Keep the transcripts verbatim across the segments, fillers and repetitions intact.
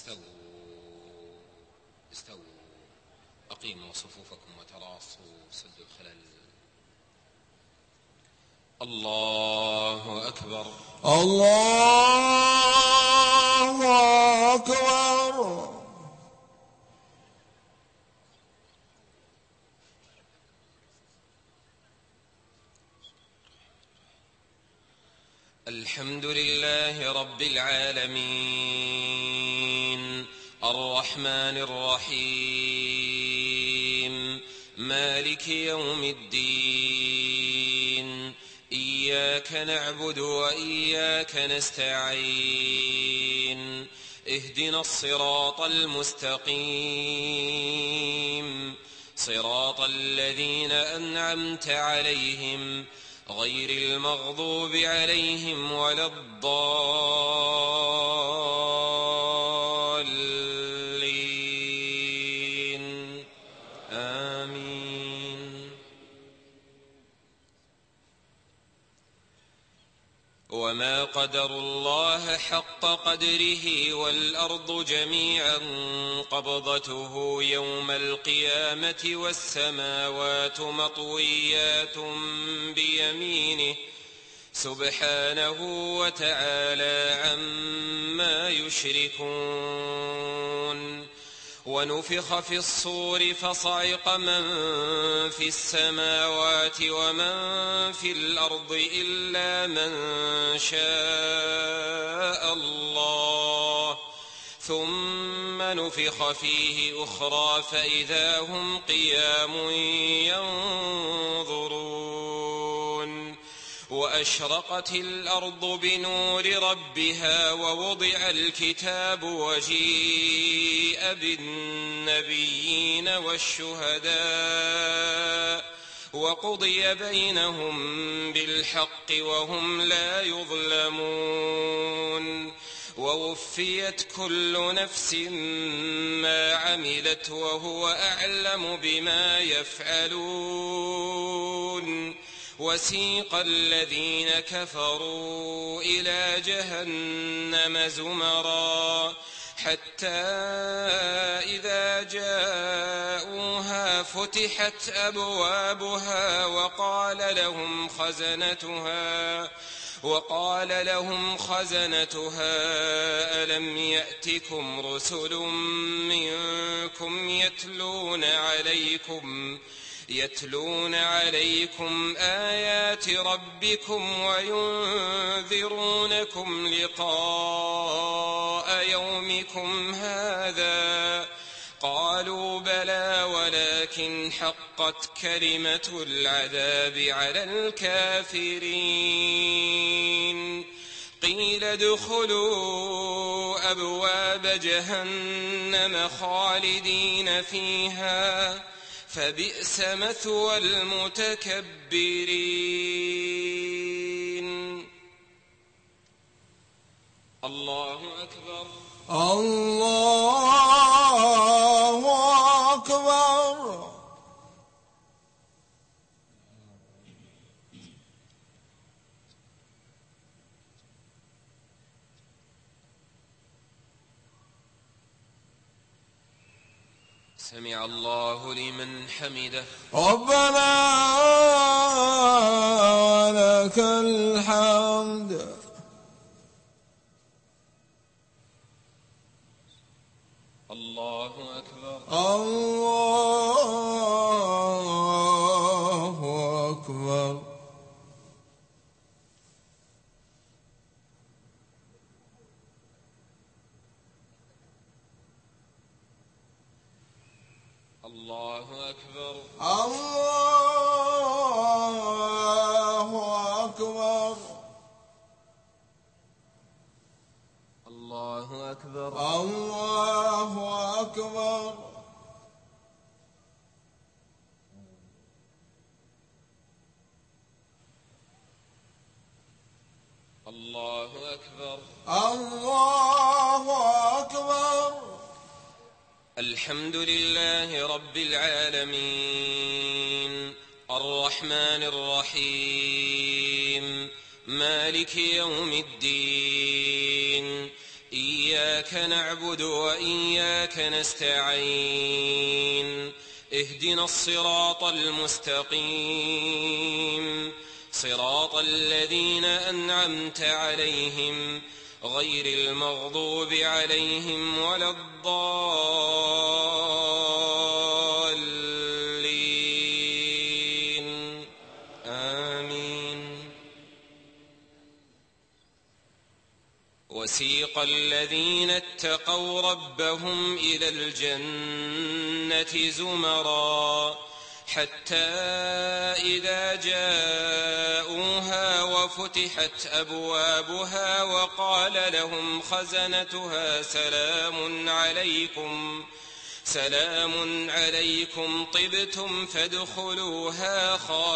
استووا استووا أقيموا صفوفكم وتراصوا سدوا الخلل. الله أكبر الله أكبر. الحمد لله رب العالمين الرحمن الرحيم مالك يوم الدين إياك نعبد وإياك نستعين اهدنا الصراط المستقيم صراط الذين أنعمت عليهم غير المغضوب عليهم ولا الضالين آمين. وما قدروا الله حق قدره والأرض جميعا قبضته يوم القيامة والسماوات مطويات بيمينه سبحانه وتعالى عما يشركون. ونفخ في الصور فصعق من في السماوات ومن في الأرض إلا من شاء الله ثم نفخ فيه أخرى فإذا هم قيام ينظرون. وأشرقت الأرض بنور ربها ووضع الكتاب وجيء بالنبيين والشهداء وقضي بينهم بالحق وهم لا يظلمون. ووفيت كل نفس ما عملت وهو أعلم بما يفعلون. وسيق الذين كفروا إلى جهنم زمرا حتى إذا جاءوها فتحت أبوابها وقال لهم خزنتها وقال لهم خزنتها ألم يأتكم رسل منكم يتلون عليكم يتلون عليكم آيات ربكم وينذرونكم لقاء يومكم هذا قالوا بلى ولكن حقت كلمة العذاب على الكافرين. قيل ادخلوا أبواب جهنم خالدين فيها فبئس مثوى المتكبرين. الله أكبر الله أكبر. سمع الله لمن حمده ربنا ولك الحمد. الله أكبر الله أكبر. الله أكبر الله أكبر. الله أكبر الله أكبر. الله أكبر الله أكبر. الحمد لله رب العالمين الرحمن الرحيم مالك يوم الدين إياك نعبد وإياك نستعين اهدنا الصراط المستقيم صراط الذين أنعمت عليهم غير المغضوب عليهم ولا الضالين آمين. وسيق الذين اتقوا ربهم إلى الجنة زمرا حتى إذا جاءوها وفتحت أبوابها وقال لهم خزنتها سلام عليكم سلام عليكم طبتم فادخلوها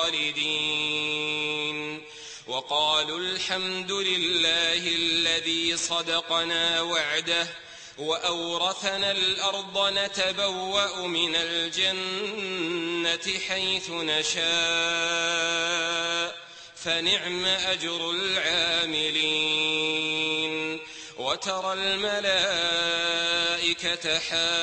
خالدين وقالوا الحمد لله الذي صدقنا وعده وأورثنا الأرض نتبوأ من الجنة حيث نشاء فنعم أجر العاملين. وترى الملائكة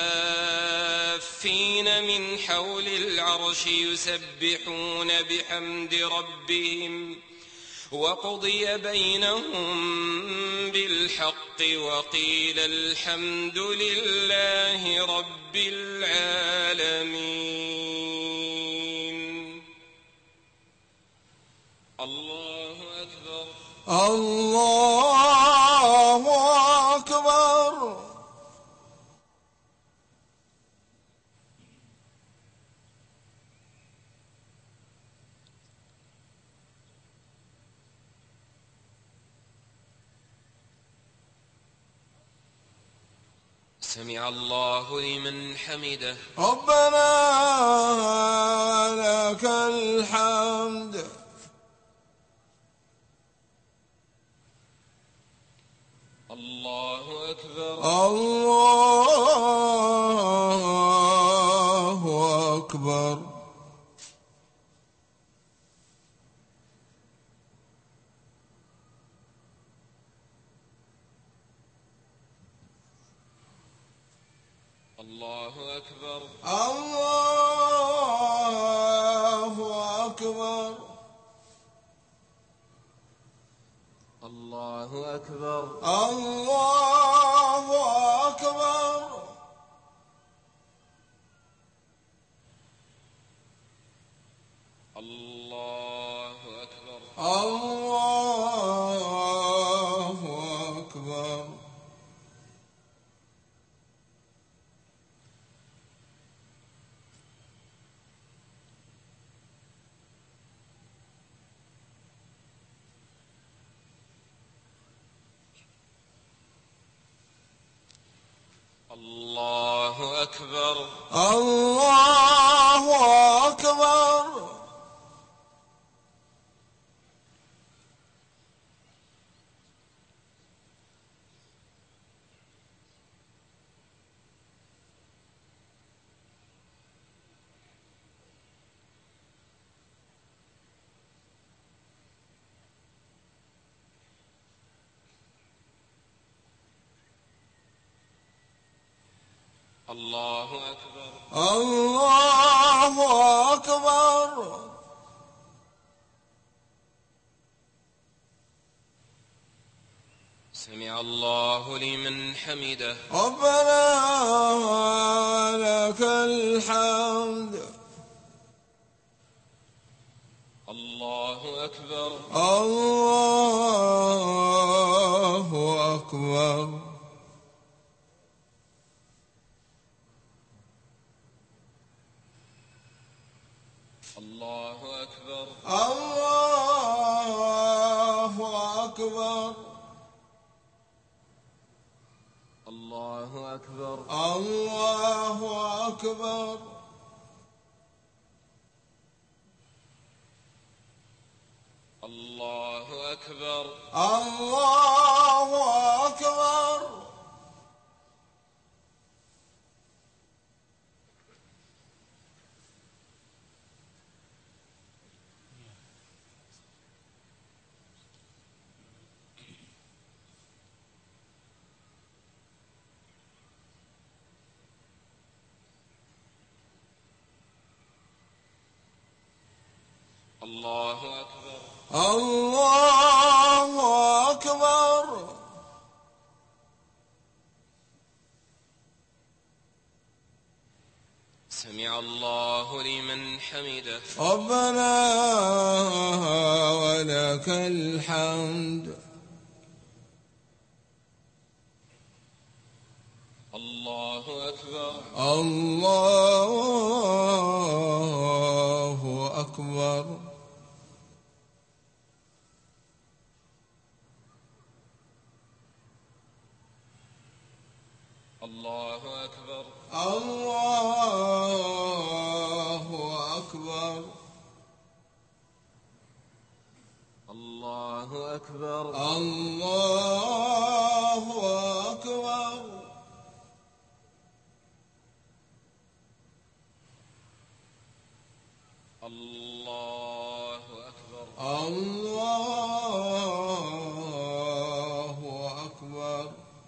حافين من حول العرش يسبحون بحمد ربهم وقضي بينهم بالحق وقيل الحمد لله رب العالمين. الله أكبر. الله أكبر. سمع الله لمن حمده. ربنا لك الحمد. الله أكبر. الله أكبر. الله أكبر. الله أكبر. الله أكبر. الله أكبر. الله أكبر. الله أكبر. الله أكبر. الله أكبر. الله أكبر. الله أكبر. سمع الله لمن حمده. ربنا لك الحمد. الله أكبر. الله أكبر. الله أكبر. الله أكبر. الله أكبر. الله أكبر. الله أكبر. الله أكبر. الله أكبر. الله أكبر. سمع الله لمن حمده. ربنا ولك الحمد. الله أكبر. الله أكبر. الله أكبر. الله أكبر. الله أكبر. الله أكبر. الله أكبر. الله أكبر.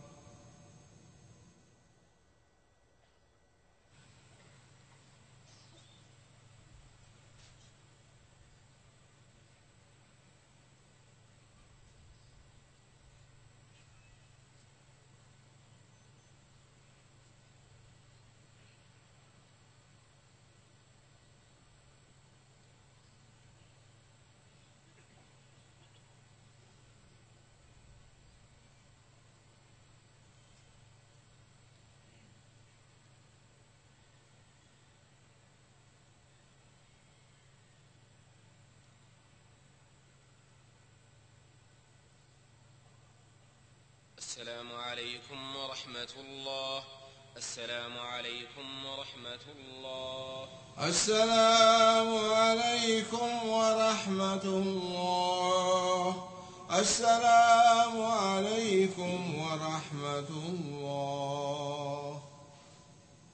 السلام عليكم ورحمة الله. السلام عليكم ورحمة الله. السلام عليكم ورحمة الله. السلام عليكم ورحمة الله.